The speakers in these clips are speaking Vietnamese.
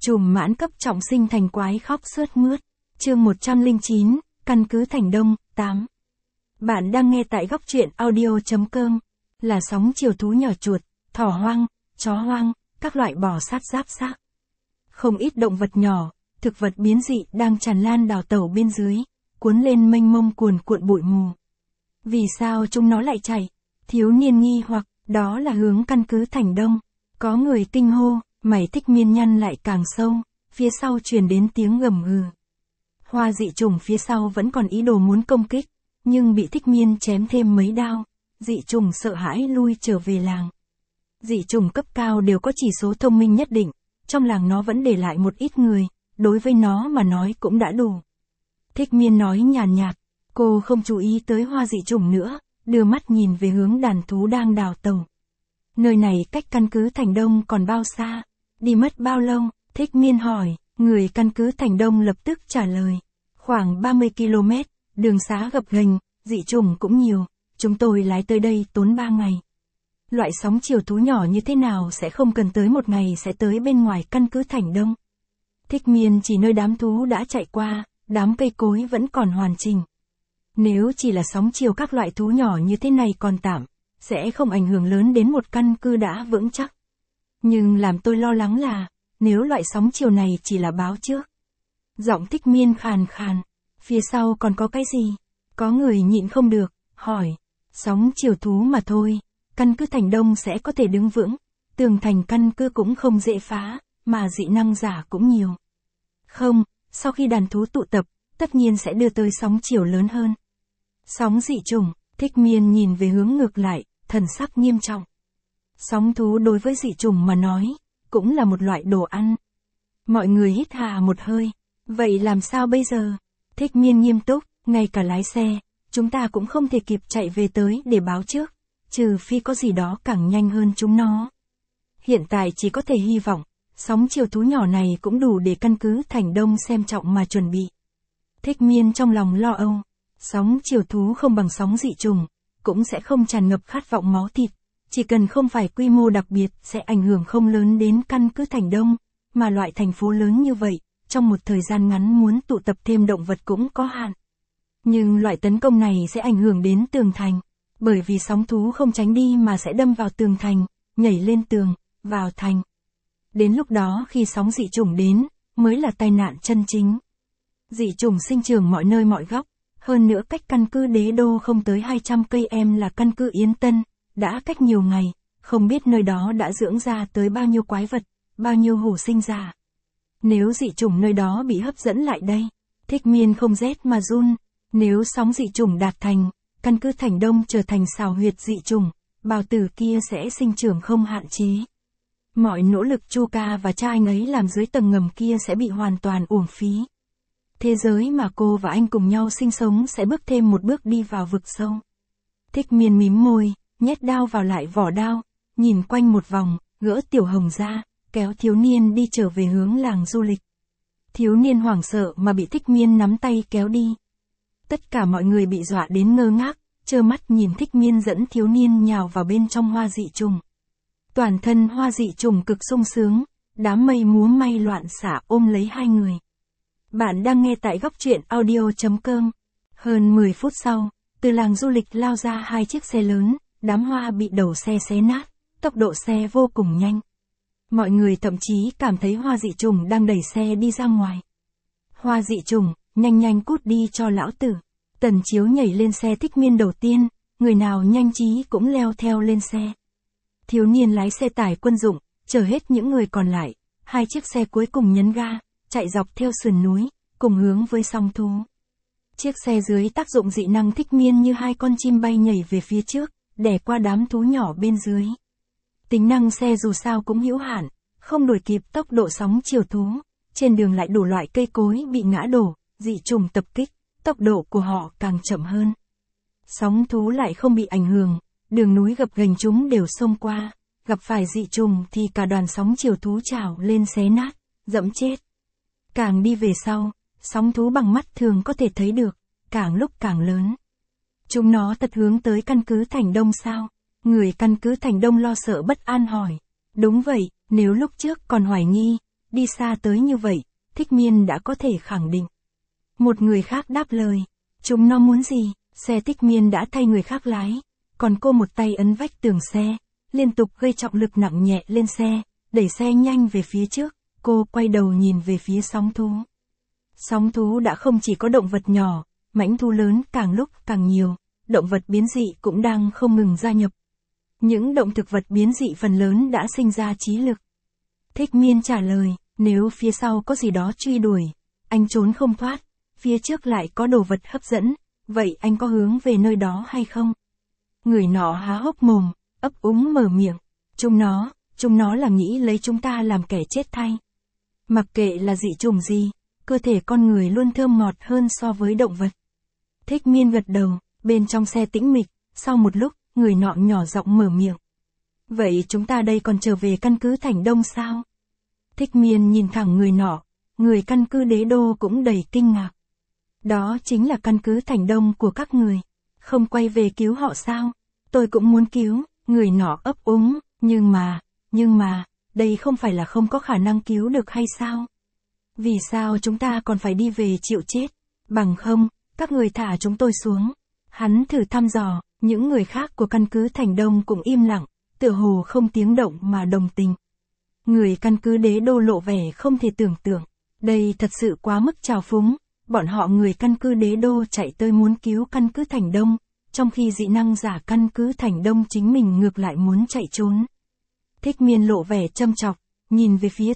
Trùm mãn cấp trọng sinh thành quái khóc sướt mướt. Chương 109, căn cứ Thành Đông, 8. Bạn đang nghe tại góc truyện audio.com. Là sóng chiều thú nhỏ chuột, thỏ hoang, chó hoang, các loại bò sát giáp xác. Không ít động vật nhỏ, thực vật biến dị đang tràn lan đào tẩu bên dưới, cuốn lên mênh mông cuồn cuộn bụi mù. Vì sao chúng nó lại chạy? Thiếu niên nghi hoặc, đó là hướng căn cứ Thành Đông. Có người kinh hô, mày thích miên nhăn lại càng sâu, phía sau truyền đến tiếng gầm gừ. Hoa dị trùng phía sau vẫn còn ý đồ muốn công kích, nhưng bị thích miên chém thêm mấy đao, dị trùng sợ hãi lui trở về làng. Dị trùng cấp cao đều có chỉ số thông minh nhất định, trong làng nó vẫn để lại một ít người, đối với nó mà nói cũng đã đủ. Thích miên nói nhàn nhạt, cô không chú ý tới hoa dị trùng nữa, đưa mắt nhìn về hướng đàn thú đang đào tẩu. Nơi này cách căn cứ Thành Đông còn bao xa? Đi mất bao lâu? Thích miên hỏi, người căn cứ Thành Đông lập tức trả lời. Khoảng 30 km, đường xá gập ghềnh, dị trùng cũng nhiều, chúng tôi lái tới đây tốn 3 ngày. Loại sóng chiều thú nhỏ như thế nào sẽ không cần tới một ngày sẽ tới bên ngoài căn cứ Thành Đông. Thích miên chỉ nơi đám thú đã chạy qua, đám cây cối vẫn còn hoàn chỉnh. Nếu chỉ là sóng chiều các loại thú nhỏ như thế này còn tạm, sẽ không ảnh hưởng lớn đến một căn cứ đã vững chắc. Nhưng làm tôi lo lắng là, nếu loại sóng chiều này chỉ là báo trước. Giọng thích miên khàn khàn, phía sau còn có cái gì? Có người nhịn không được, hỏi, sóng chiều thú mà thôi, căn cứ Thành Đông sẽ có thể đứng vững, tường thành căn cứ cũng không dễ phá, mà dị năng giả cũng nhiều. Không, sau khi đàn thú tụ tập, tất nhiên sẽ đưa tới sóng chiều lớn hơn. Sóng dị trùng, thích miên nhìn về hướng ngược lại, thần sắc nghiêm trọng. Sóng thú đối với dị trùng mà nói, cũng là một loại đồ ăn. Mọi người hít hà một hơi, vậy làm sao bây giờ? Thích miên nghiêm túc, ngay cả lái xe, chúng ta cũng không thể kịp chạy về tới để báo trước, trừ phi có gì đó càng nhanh hơn chúng nó. Hiện tại chỉ có thể hy vọng, sóng chiều thú nhỏ này cũng đủ để căn cứ Thành Đông xem trọng mà chuẩn bị. Thích miên trong lòng lo âu, sóng chiều thú không bằng sóng dị trùng, cũng sẽ không tràn ngập khát vọng máu thịt, chỉ cần không phải quy mô đặc biệt sẽ ảnh hưởng không lớn đến căn cứ Thành Đông, mà loại thành phố lớn như vậy, trong một thời gian ngắn muốn tụ tập thêm động vật cũng có hạn. Nhưng loại tấn công này sẽ ảnh hưởng đến tường thành, bởi vì sóng thú không tránh đi mà sẽ đâm vào tường thành, nhảy lên tường, vào thành. Đến lúc đó khi sóng dị trùng đến, mới là tai nạn chân chính. Dị trùng sinh trưởng mọi nơi mọi góc, hơn nữa cách căn cứ Đế Đô không tới 200 cây là căn cứ Yến Tân, đã cách nhiều ngày, không biết nơi đó đã dưỡng ra tới bao nhiêu quái vật, bao nhiêu hổ sinh ra. Nếu dị trùng nơi đó bị hấp dẫn lại đây, thích miên không rét mà run, nếu sóng dị trùng đạt thành, căn cứ Thành Đông trở thành xào huyệt dị trùng, bào tử kia sẽ sinh trưởng không hạn chế. Mọi nỗ lực Chu ca và cha anh ấy làm dưới tầng ngầm kia sẽ bị hoàn toàn uổng phí. Thế giới mà cô và anh cùng nhau sinh sống sẽ bước thêm một bước đi vào vực sâu. Thích miên mím môi, nhét đao vào lại vỏ đao, nhìn quanh một vòng, gỡ Tiểu Hồng ra, kéo thiếu niên đi trở về hướng làng du lịch. Thiếu niên hoảng sợ mà bị thích miên nắm tay kéo đi. Tất cả mọi người bị dọa đến ngơ ngác, trơ mắt nhìn thích miên dẫn thiếu niên nhào vào bên trong hoa dị trùng. Toàn thân hoa dị trùng cực sung sướng, đám mây múa may loạn xả ôm lấy hai người. Bạn đang nghe tại góc truyện audio.com. Hơn 10 phút sau, từ làng du lịch lao ra hai chiếc xe lớn, đám hoa bị đầu xe xé nát, tốc độ xe vô cùng nhanh. Mọi người thậm chí cảm thấy hoa dị trùng đang đẩy xe đi ra ngoài. Hoa dị trùng, nhanh nhanh cút đi cho lão tử. Tần Chiếu nhảy lên xe thích miên đầu tiên, người nào nhanh trí cũng leo theo lên xe. Thiếu niên lái xe tải quân dụng, chở hết những người còn lại, hai chiếc xe cuối cùng nhấn ga, chạy dọc theo sườn núi, cùng hướng với song thú. Chiếc xe dưới tác dụng dị năng thích miên như hai con chim bay nhảy về phía trước, đè qua đám thú nhỏ bên dưới. Tính năng xe dù sao cũng hữu hạn, không đuổi kịp tốc độ sóng chiều thú, trên đường lại đủ loại cây cối bị ngã đổ, dị trùng tập kích, tốc độ của họ càng chậm hơn. Sóng thú lại không bị ảnh hưởng, đường núi gập ghềnh chúng đều xông qua, gặp phải dị trùng thì cả đoàn sóng chiều thú trào lên xé nát, dẫm chết. Càng đi về sau, sóng thú bằng mắt thường có thể thấy được, càng lúc càng lớn. Chúng nó thật hướng tới căn cứ Thành Đông sao? Người căn cứ Thành Đông lo sợ bất an hỏi. Đúng vậy, nếu lúc trước còn hoài nghi, đi xa tới như vậy, Thích Miên đã có thể khẳng định. Một người khác đáp lời, chúng nó muốn gì, xe Thích Miên đã thay người khác lái, còn cô một tay ấn vách tường xe, liên tục gây trọng lực nặng nhẹ lên xe, đẩy xe nhanh về phía trước, cô quay đầu nhìn về phía sóng thú. Sóng thú đã không chỉ có động vật nhỏ, mãnh thú lớn càng lúc càng nhiều, động vật biến dị cũng đang không ngừng gia nhập. Những động thực vật biến dị phần lớn đã sinh ra trí lực. Thích Miên trả lời, nếu phía sau có gì đó truy đuổi, anh trốn không thoát, phía trước lại có đồ vật hấp dẫn, vậy anh có hướng về nơi đó hay không? Người nọ há hốc mồm, ấp úng mở miệng, chúng nó là nghĩ lấy chúng ta làm kẻ chết thay. Mặc kệ là dị chủng gì, cơ thể con người luôn thơm ngọt hơn so với động vật. Thích Miên gật đầu, bên trong xe tĩnh mịch, sau một lúc, người nọ nhỏ giọng mở miệng. Vậy chúng ta đây còn trở về căn cứ Thành Đông sao? Thích Miên nhìn thẳng người nọ, người căn cứ Đế Đô cũng đầy kinh ngạc. Đó chính là căn cứ Thành Đông của các người. Không quay về cứu họ sao? Tôi cũng muốn cứu, người nọ ấp úng, nhưng mà, đây không phải là không có khả năng cứu được hay sao? Vì sao chúng ta còn phải đi về chịu chết? Bằng không, các người thả chúng tôi xuống. Hắn thử thăm dò, những người khác của căn cứ Thành Đông cũng im lặng, tựa hồ không tiếng động mà đồng tình. Người căn cứ Đế Đô lộ vẻ không thể tưởng tượng. Đây thật sự quá mức trào phúng. Bọn họ người căn cứ Đế Đô chạy tới muốn cứu căn cứ Thành Đông, trong khi dị năng giả căn cứ Thành Đông chính mình ngược lại muốn chạy trốn. Thích Miên lộ vẻ châm chọc, nhìn về phía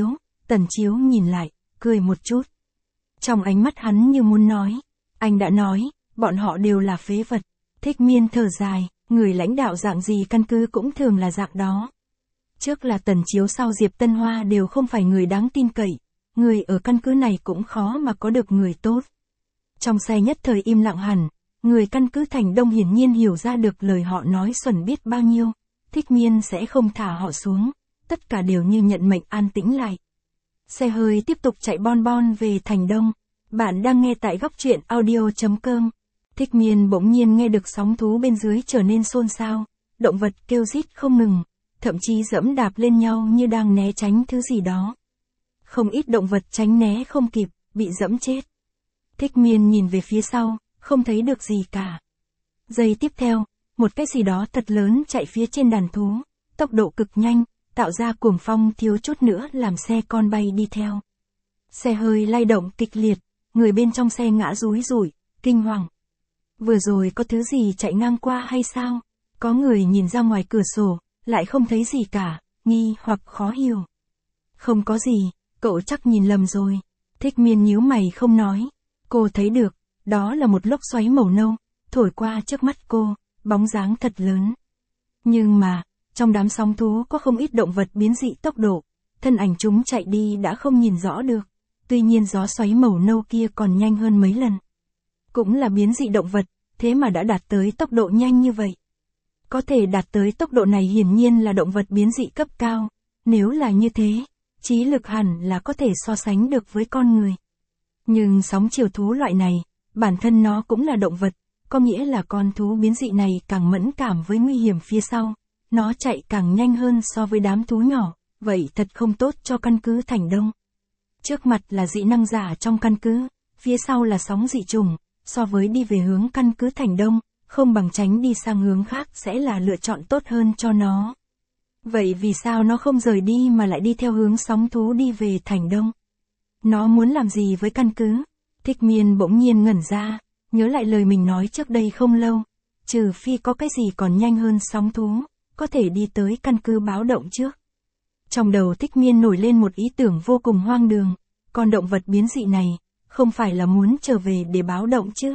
Tần Chiếu nhìn lại, cười một chút. Trong ánh mắt hắn như muốn nói, anh đã nói, bọn họ đều là phế vật. Thích Miên thở dài, người lãnh đạo dạng gì căn cứ cũng thường là dạng đó. Trước là Tần Chiếu sau Diệp Tân Hoa đều không phải người đáng tin cậy, người ở căn cứ này cũng khó mà có được người tốt. Trong xe nhất thời im lặng hẳn, người căn cứ Thành Đông hiển nhiên hiểu ra được lời họ nói xuẩn biết bao nhiêu, Thích Miên sẽ không thả họ xuống, tất cả đều như nhận mệnh an tĩnh lại. Xe hơi tiếp tục chạy bon bon về Thành Đông, bạn đang nghe tại góc truyện audio.com. Thích Miên bỗng nhiên nghe được sóng thú bên dưới trở nên xôn xao, động vật kêu rít không ngừng, thậm chí dẫm đạp lên nhau như đang né tránh thứ gì đó. Không ít động vật tránh né không kịp, bị dẫm chết. Thích Miên nhìn về phía sau, không thấy được gì cả. Giây tiếp theo, một cái gì đó thật lớn chạy phía trên đàn thú, tốc độ cực nhanh, tạo ra cuồng phong thiếu chút nữa làm xe con bay đi theo. Xe hơi lay động kịch liệt, người bên trong xe ngã rúi rủi, kinh hoàng. Vừa rồi có thứ gì chạy ngang qua hay sao? Có người nhìn ra ngoài cửa sổ, lại không thấy gì cả, nghi hoặc khó hiểu. Không có gì, cậu chắc nhìn lầm rồi. Thích Miên nhíu mày không nói. Cô thấy được, đó là một lốc xoáy màu nâu, thổi qua trước mắt cô, bóng dáng thật lớn. Nhưng mà, trong đám sóng thú có không ít động vật biến dị tốc độ, thân ảnh chúng chạy đi đã không nhìn rõ được. Tuy nhiên gió xoáy màu nâu kia còn nhanh hơn mấy lần. Cũng là biến dị động vật, thế mà đã đạt tới tốc độ nhanh như vậy. Có thể đạt tới tốc độ này hiển nhiên là động vật biến dị cấp cao, nếu là như thế, trí lực hẳn là có thể so sánh được với con người. Nhưng sóng chiều thú loại này, bản thân nó cũng là động vật, có nghĩa là con thú biến dị này càng mẫn cảm với nguy hiểm phía sau, nó chạy càng nhanh hơn so với đám thú nhỏ, vậy thật không tốt cho căn cứ Thành Đông. Trước mặt là dị năng giả trong căn cứ, phía sau là sóng dị chủng, so với đi về hướng căn cứ Thành Đông, không bằng tránh đi sang hướng khác sẽ là lựa chọn tốt hơn cho nó. Vậy vì sao nó không rời đi mà lại đi theo hướng sóng thú đi về Thành Đông? Nó muốn làm gì với căn cứ? Thích Miên bỗng nhiên ngẩn ra, nhớ lại lời mình nói trước đây không lâu. Trừ phi có cái gì còn nhanh hơn sóng thú, có thể đi tới căn cứ báo động trước. Trong đầu Thích Miên nổi lên một ý tưởng vô cùng hoang đường. Con động vật biến dị này, không phải là muốn trở về để báo động chứ?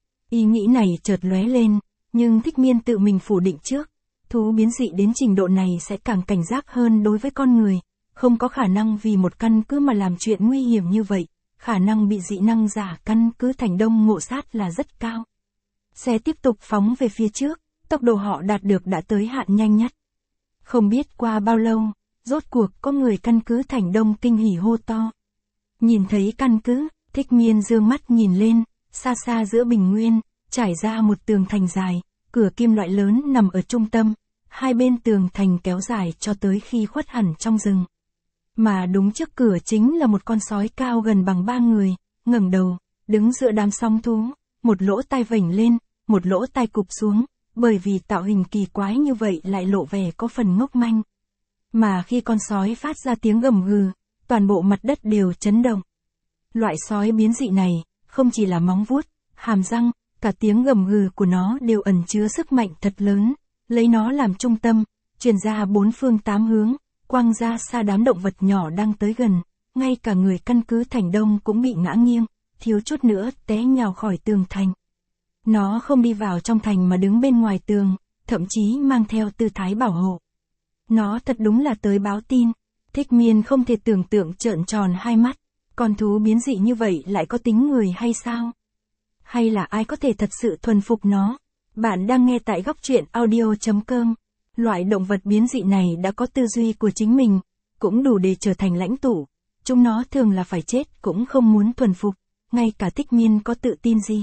Ý nghĩ này chợt lóe lên, nhưng Thích Miên tự mình phủ định trước. Thú biến dị đến trình độ này sẽ càng cảnh giác hơn đối với con người, không có khả năng vì một căn cứ mà làm chuyện nguy hiểm như vậy, khả năng bị dị năng giả căn cứ Thành Đông ngộ sát là rất cao. Xe tiếp tục phóng về phía trước, tốc độ họ đạt được đã tới hạn nhanh nhất. Không biết qua bao lâu, rốt cuộc có người căn cứ Thành Đông kinh hỉ hô to. Nhìn thấy căn cứ, Thích Miên dương mắt nhìn lên, xa xa giữa bình nguyên, trải ra một tường thành dài, cửa kim loại lớn nằm ở trung tâm, hai bên tường thành kéo dài cho tới khi khuất hẳn trong rừng. Mà đúng trước cửa chính là một con sói cao gần bằng 3 người, ngẩng đầu, đứng giữa đám song thú, một lỗ tai vểnh lên, một lỗ tai cụp xuống, bởi vì tạo hình kỳ quái như vậy lại lộ vẻ có phần ngốc manh. Mà khi con sói phát ra tiếng gầm gừ, toàn bộ mặt đất đều chấn động. Loại sói biến dị này, không chỉ là móng vuốt, hàm răng, cả tiếng gầm gừ của nó đều ẩn chứa sức mạnh thật lớn, lấy nó làm trung tâm, truyền ra 4 phương 8 hướng, quăng ra xa đám động vật nhỏ đang tới gần, ngay cả người căn cứ Thành Đông cũng bị ngã nghiêng, thiếu chút nữa té nhào khỏi tường thành. Nó không đi vào trong thành mà đứng bên ngoài tường, thậm chí mang theo tư thái bảo hộ. Nó thật đúng là tới báo tin. Thích Miên không thể tưởng tượng trợn tròn hai mắt, con thú biến dị như vậy lại có tính người hay sao? Hay là ai có thể thật sự thuần phục nó? Bạn đang nghe tại góc truyện audio.com. Loại động vật biến dị này đã có tư duy của chính mình, cũng đủ để trở thành lãnh tụ. Chúng nó thường là phải chết cũng không muốn thuần phục, ngay cả Thích Miên có tự tin gì.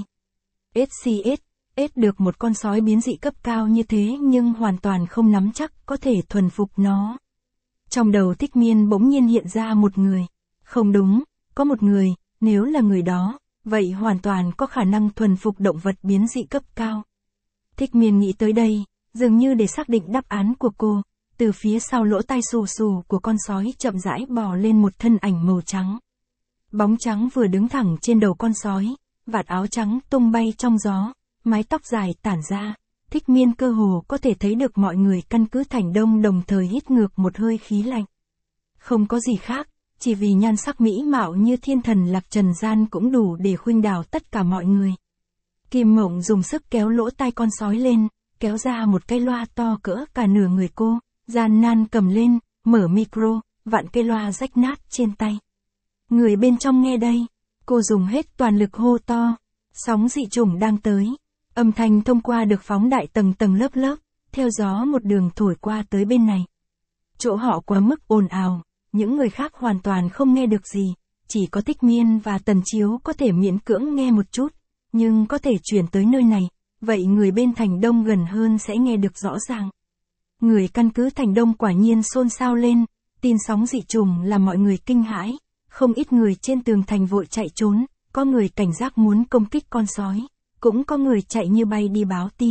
SCS được một con sói biến dị cấp cao như thế nhưng hoàn toàn không nắm chắc có thể thuần phục nó. Trong đầu Thích Miên bỗng nhiên hiện ra một người. Không đúng, có một người, nếu là người đó, vậy hoàn toàn có khả năng thuần phục động vật biến dị cấp cao. Thích Miên nghĩ tới đây, dường như để xác định đáp án của cô, từ phía sau lỗ tai xù xù của con sói chậm rãi bò lên một thân ảnh màu trắng. Bóng trắng vừa đứng thẳng trên đầu con sói, vạt áo trắng tung bay trong gió, mái tóc dài tản ra. Thích Miên cơ hồ có thể thấy được mọi người căn cứ Thành Đông đồng thời hít ngược một hơi khí lạnh. Không có gì khác, chỉ vì nhan sắc mỹ mạo như thiên thần lạc trần gian cũng đủ để khuynh đảo tất cả mọi người. Kim Mộng dùng sức kéo lỗ tai con sói lên, kéo ra một cái loa to cỡ cả nửa người cô, gian nan cầm lên, mở micro, vặn cây loa rách nát trên tay. Người bên trong nghe đây, cô dùng hết toàn lực hô to, sóng dị chủng đang tới. Âm thanh thông qua được phóng đại tầng tầng lớp lớp, theo gió một đường thổi qua tới bên này. Chỗ họ quá mức ồn ào, những người khác hoàn toàn không nghe được gì, chỉ có Thích Miên và Tần Chiếu có thể miễn cưỡng nghe một chút, nhưng có thể chuyển tới nơi này, vậy người bên Thành Đông gần hơn sẽ nghe được rõ ràng. Người căn cứ Thành Đông quả nhiên xôn xao lên, tin sóng dị trùng làm mọi người kinh hãi, không ít người trên tường thành vội chạy trốn, có người cảnh giác muốn công kích con sói. Cũng có người chạy như bay đi báo tin.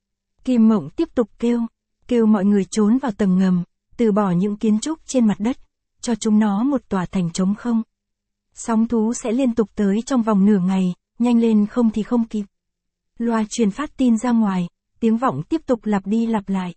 Kim Mộng tiếp tục kêu mọi người trốn vào tầng ngầm, từ bỏ những kiến trúc trên mặt đất, cho chúng nó một tòa thành trống không. Sóng thú sẽ liên tục tới trong vòng nửa ngày, nhanh lên không thì không kịp. Loa truyền phát tin ra ngoài, tiếng vọng tiếp tục lặp đi lặp lại.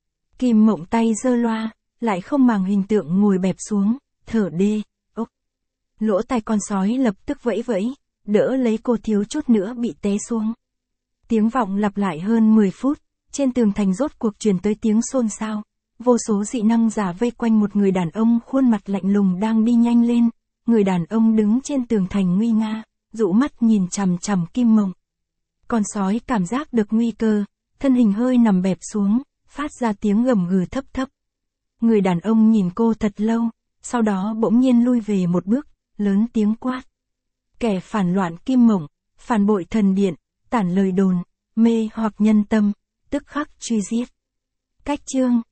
Kim Mộng tay giơ loa, lại không màng hình tượng ngồi bẹp xuống, thở đê, ốc. Lỗ tai con sói lập tức vẫy vẫy, đỡ lấy cô thiếu chút nữa bị té xuống. Tiếng vọng lặp lại hơn 10 phút, trên tường thành rốt cuộc truyền tới tiếng xôn xao. Vô số dị năng giả vây quanh một người đàn ông khuôn mặt lạnh lùng đang đi nhanh lên. Người đàn ông đứng trên tường thành nguy nga, dụ mắt nhìn chằm chằm Kim Mộng. Con sói cảm giác được nguy cơ, thân hình hơi nằm bẹp xuống, phát ra tiếng gầm gừ thấp thấp. Người đàn ông nhìn cô thật lâu, sau đó bỗng nhiên lui về một bước, lớn tiếng quát. Kẻ phản loạn Kim Mộng, phản bội thần điện, tản lời đồn, mê hoặc nhân tâm, tức khắc truy giết. Cách chương